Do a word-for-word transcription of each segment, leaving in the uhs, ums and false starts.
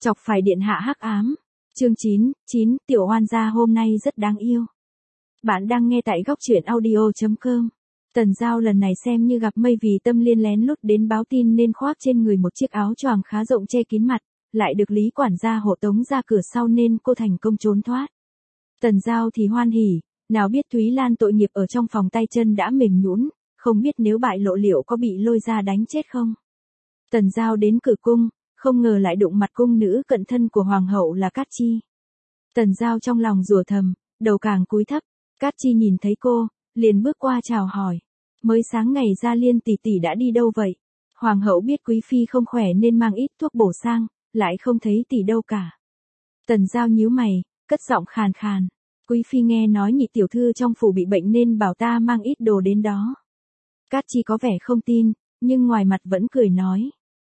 Chọc phải điện hạ hắc ám. Chương chín, chín, tiểu oan gia hôm nay rất đáng yêu. Bạn đang nghe tại góc truyện audio chấm com. Tần Giao lần này xem như gặp mây vì Tâm Liên lén lút đến báo tin nên khoác trên người một chiếc áo choàng khá rộng che kín mặt, lại được Lý quản gia hộ tống ra cửa sau nên cô thành công trốn thoát. Tần Giao thì hoan hỉ, nào biết Thúy Lan tội nghiệp ở trong phòng tay chân đã mềm nhũn, không biết nếu bại lộ liệu có bị lôi ra đánh chết không. Tần Giao đến cửa cung, không ngờ lại đụng mặt cung nữ cận thân của hoàng hậu là Cát Chi. Tần Giao trong lòng rủa thầm, đầu càng cúi thấp. Cát Chi nhìn thấy cô, liền bước qua chào hỏi. Mới sáng ngày Gia Liên tỷ tỷ đã đi đâu vậy? Hoàng hậu biết quý phi không khỏe nên mang ít thuốc bổ sang, lại không thấy tỷ đâu cả. Tần Giao nhíu mày, cất giọng khàn khàn. Quý phi nghe nói nhị tiểu thư trong phủ bị bệnh nên bảo ta mang ít đồ đến đó. Cát Chi có vẻ không tin, nhưng ngoài mặt vẫn cười nói.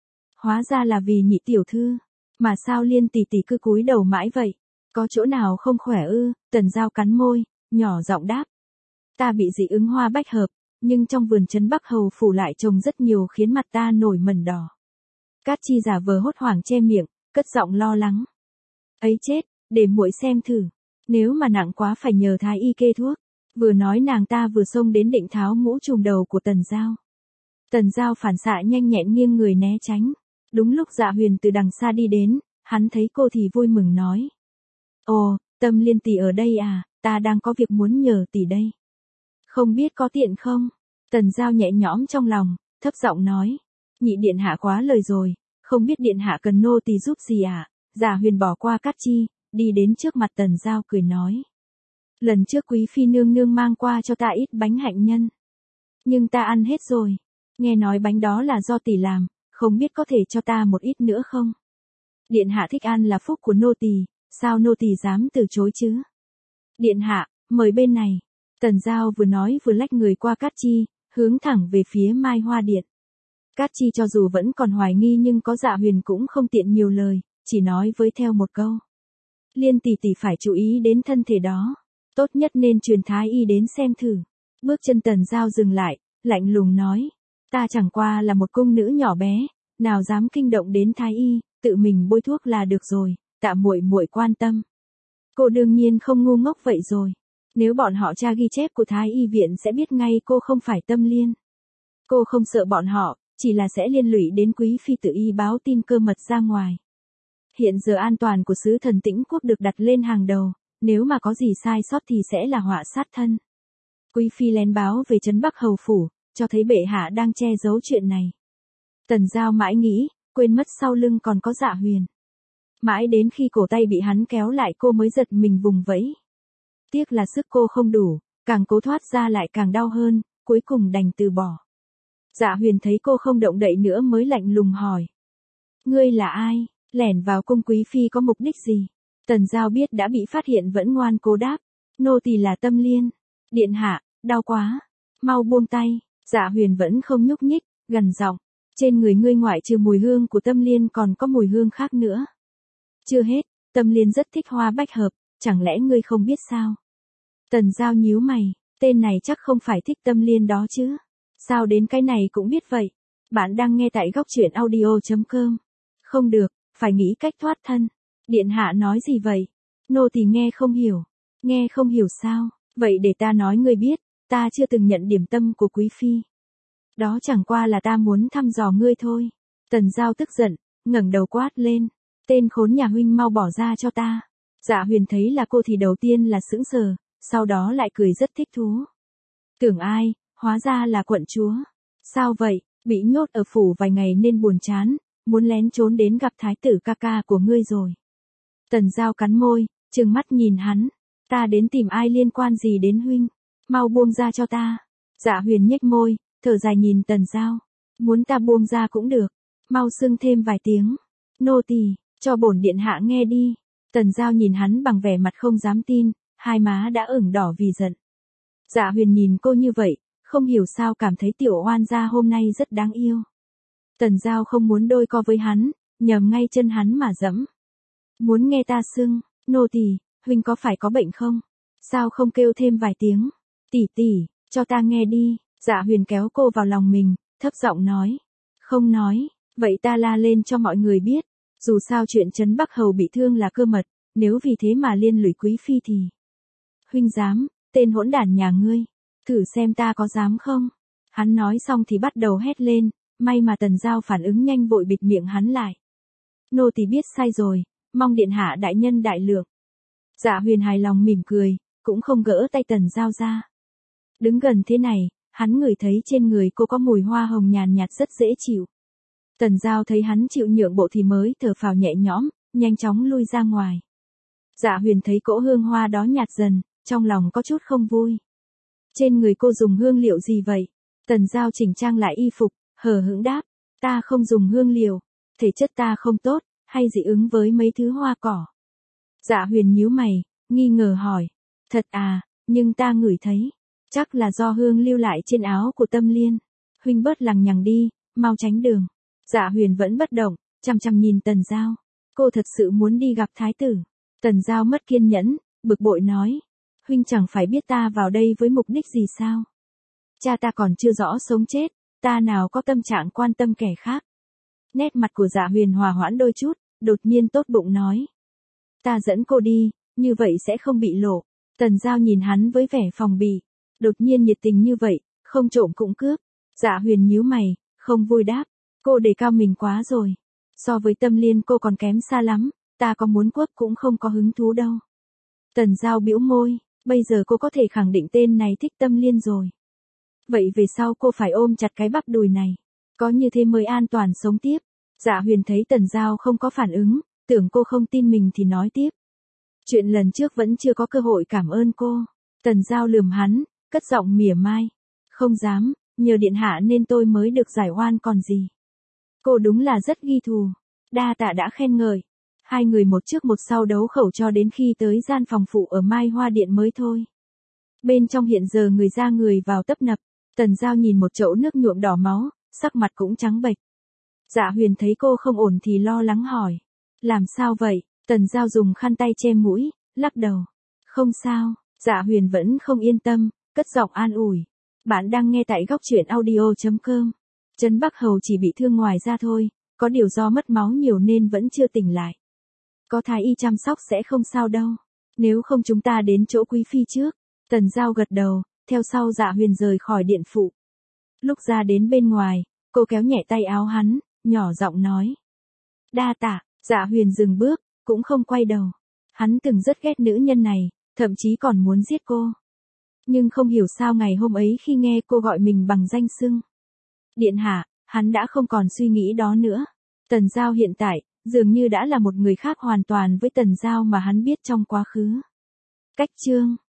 Hóa ra là vì nhị tiểu thư, mà sao Liên tỷ tỷ cứ cúi đầu mãi vậy? Có chỗ nào không khỏe ư? Tần Giao cắn môi, nhỏ giọng đáp. Ta bị dị ứng hoa bách hợp, nhưng trong vườn trấn Bắc Hầu phủ lại trồng rất nhiều khiến mặt ta nổi mẩn đỏ. Cát Chi giả vờ hốt hoảng che miệng, cất giọng lo lắng. Ấy chết, để muội xem thử, nếu mà nặng quá phải nhờ thái y kê thuốc. Vừa nói nàng ta vừa xông đến định tháo mũ trùm đầu của Tần Giao. Tần Giao phản xạ nhanh nhẹn nghiêng người né tránh. Đúng lúc Dạ Huyền từ đằng xa đi đến, hắn thấy cô thì vui mừng nói. Ồ, Tâm Liên tỷ ở đây à, ta đang có việc muốn nhờ tỷ đây. Không biết có tiện không? Tần Giao nhẹ nhõm trong lòng, thấp giọng nói. Nhị điện hạ quá lời rồi, không biết điện hạ cần nô tỳ giúp gì à? Dạ Huyền bỏ qua Cát Chi, đi đến trước mặt Tần Giao cười nói. Lần trước quý phi nương nương mang qua cho ta ít bánh hạnh nhân. Nhưng ta ăn hết rồi. Nghe nói bánh đó là do tỷ làm, không biết có thể cho ta một ít nữa không? Điện hạ thích ăn là phúc của nô tỳ, sao nô tỳ dám từ chối chứ? Điện hạ, mời bên này. Tần Giao vừa nói vừa lách người qua Cát Chi, hướng thẳng về phía Mai Hoa Điện. Cát Chi cho dù vẫn còn hoài nghi nhưng có Dạ Huyền cũng không tiện nhiều lời, chỉ nói với theo một câu. Liên tỷ tỷ phải chú ý đến thân thể đó, tốt nhất nên truyền thái y đến xem thử. Bước chân Tần Giao dừng lại, lạnh lùng nói. Ta chẳng qua là một cung nữ nhỏ bé, nào dám kinh động đến thái y, tự mình bôi thuốc là được rồi, tạ muội muội quan tâm. Cô đương nhiên không ngu ngốc vậy rồi. Nếu bọn họ tra ghi chép của thái y viện sẽ biết ngay cô không phải Tâm Liên. Cô không sợ bọn họ, chỉ là sẽ liên lụy đến quý phi tự y báo tin cơ mật ra ngoài. Hiện giờ an toàn của sứ thần Tĩnh Quốc được đặt lên hàng đầu, nếu mà có gì sai sót thì sẽ là họa sát thân. Quý phi lén báo về trấn Bắc Hầu phủ, cho thấy bệ hạ đang che giấu chuyện này. Tần Giao mãi nghĩ, quên mất sau lưng còn có Dạ Huyền. Mãi đến khi cổ tay bị hắn kéo lại cô mới giật mình vùng vẫy. Tiếc là sức cô không đủ, càng cố thoát ra lại càng đau hơn, cuối cùng đành từ bỏ. Dạ Huyền thấy cô không động đậy nữa mới lạnh lùng hỏi. Ngươi là ai, lẻn vào cung quý phi có mục đích gì? Tần Giao biết đã bị phát hiện vẫn ngoan cố đáp. Nô tỳ là Tâm Liên. Điện hạ, đau quá. Mau buông tay. Dạ Huyền vẫn không nhúc nhích, gần giọng. Trên người ngươi ngoại trừ mùi hương của Tâm Liên còn có mùi hương khác nữa. Chưa hết, Tâm Liên rất thích hoa bách hợp, chẳng lẽ ngươi không biết sao? Tần Giao nhíu mày, tên này chắc không phải thích Tâm Liên đó chứ. Sao đến cái này cũng biết vậy? Bạn đang nghe tại góc truyện audio chấm com. Không được, phải nghĩ cách thoát thân. Điện hạ nói gì vậy? Nô tỳ nghe không hiểu. Nghe không hiểu sao? Vậy để ta nói ngươi biết, ta chưa từng nhận điểm tâm của quý phi. Đó chẳng qua là ta muốn thăm dò ngươi thôi. Tần Giao tức giận, ngẩng đầu quát lên. Tên khốn nhà huynh mau bỏ ra cho ta. Dạ Huyền thấy là cô thì đầu tiên là sững sờ, sau đó lại cười rất thích thú. Tưởng ai, hóa ra là quận chúa. Sao vậy, bị nhốt ở phủ vài ngày nên buồn chán, muốn lén trốn đến gặp thái tử ca ca của ngươi rồi. Tần Giao cắn môi, trừng mắt nhìn hắn. Ta đến tìm ai liên quan gì đến huynh? Mau buông ra cho ta. Dạ Huyền nhếch môi, thở dài nhìn Tần Giao. Muốn ta buông ra cũng được. Mau xưng thêm vài tiếng. Nô tỳ, cho bổn điện hạ nghe đi. Tần Giao nhìn hắn bằng vẻ mặt không dám tin, hai má đã ửng đỏ vì giận. Dạ Huyền nhìn cô như vậy, không hiểu sao cảm thấy tiểu oan gia hôm nay rất đáng yêu. Tần Giao không muốn đôi co với hắn, nhầm ngay chân hắn mà dẫm. Muốn nghe ta xưng, nô tỳ, huynh có phải có bệnh không? Sao không kêu thêm vài tiếng? Tỷ tỷ, cho ta nghe đi. Dạ Huyền kéo cô vào lòng mình, thấp giọng nói. Không nói, vậy ta la lên cho mọi người biết. Dù sao chuyện Trấn Bắc Hầu bị thương là cơ mật, nếu vì thế mà liên lụy quý phi thì... Huynh dám, tên hỗn đản nhà ngươi, thử xem ta có dám không? Hắn nói xong thì bắt đầu hét lên, may mà Tần Giao phản ứng nhanh vội bịt miệng hắn lại. Nô tỳ biết sai rồi, mong điện hạ đại nhân đại lượng. Dạ Huyền hài lòng mỉm cười, cũng không gỡ tay Tần Giao ra. Đứng gần thế này, hắn ngửi thấy trên người cô có mùi hoa hồng nhàn nhạt rất dễ chịu. Tần Giao thấy hắn chịu nhượng bộ thì mới thở phào nhẹ nhõm, nhanh chóng lui ra ngoài. Dạ Huyền thấy cỗ hương hoa đó nhạt dần, trong lòng có chút không vui. Trên người cô dùng hương liệu gì vậy? Tần Giao chỉnh trang lại y phục, hờ hững đáp, ta không dùng hương liệu, thể chất ta không tốt, hay dị ứng với mấy thứ hoa cỏ. Dạ Huyền nhíu mày, nghi ngờ hỏi, thật à, nhưng ta ngửi thấy, chắc là do hương lưu lại trên áo của Tâm Liên. Huynh bớt lằng nhằng đi, mau tránh đường. Dạ Huyền vẫn bất động, chằm chằm nhìn Tần Giao. Cô thật sự muốn đi gặp thái tử. Tần Giao mất kiên nhẫn, bực bội nói, huynh chẳng phải biết ta vào đây với mục đích gì sao? Cha ta còn chưa rõ sống chết, ta nào có tâm trạng quan tâm kẻ khác. Nét mặt của Dạ Huyền hòa hoãn đôi chút, đột nhiên tốt bụng nói, ta dẫn cô đi, như vậy sẽ không bị lộ. Tần Giao nhìn hắn với vẻ phòng bị, đột nhiên nhiệt tình như vậy, không trộm cũng cướp. Dạ Huyền nhíu mày, không vui đáp, cô đề cao mình quá rồi. So với Tâm Liên cô còn kém xa lắm, ta có muốn quất cũng không có hứng thú đâu. Tần Giao bĩu môi, bây giờ cô có thể khẳng định tên này thích Tâm Liên rồi. Vậy về sau cô phải ôm chặt cái bắp đùi này, có như thế mới an toàn sống tiếp. Dạ Huyền thấy Tần Giao không có phản ứng, tưởng cô không tin mình thì nói tiếp. Chuyện lần trước vẫn chưa có cơ hội cảm ơn cô. Tần Giao lườm hắn, cất giọng mỉa mai. Không dám, nhờ điện hạ nên tôi mới được giải oan còn gì. Cô đúng là rất ghi thù. Đa tạ đã khen ngợi. Hai người một trước một sau đấu khẩu cho đến khi tới gian phòng phụ ở Mai Hoa Điện mới thôi. Bên trong hiện giờ người ra người vào tấp nập. Tần Giao nhìn một chậu nước nhuộm đỏ máu, sắc mặt cũng trắng bệch. Dạ Huyền thấy cô không ổn thì lo lắng hỏi. Làm sao vậy? Tần Giao dùng khăn tay che mũi, lắc đầu. Không sao. Dạ Huyền vẫn không yên tâm, cất giọng an ủi. Bạn đang nghe tại góc truyện audio chấm com. Trấn Bắc Hầu chỉ bị thương ngoài da thôi, có điều do mất máu nhiều nên vẫn chưa tỉnh lại. Có thái y chăm sóc sẽ không sao đâu. Nếu không chúng ta đến chỗ quý phi trước. Tần Giao gật đầu, theo sau Dạ Huyền rời khỏi điện phụ. Lúc ra đến bên ngoài, cô kéo nhẹ tay áo hắn, nhỏ giọng nói. Đa tạ. Dạ Huyền dừng bước, cũng không quay đầu. Hắn từng rất ghét nữ nhân này, thậm chí còn muốn giết cô. Nhưng không hiểu sao ngày hôm ấy khi nghe cô gọi mình bằng danh xưng điện hạ, hắn đã không còn suy nghĩ đó nữa. Tần Giao hiện tại, dường như đã là một người khác hoàn toàn với Tần Giao mà hắn biết trong quá khứ. Cách chương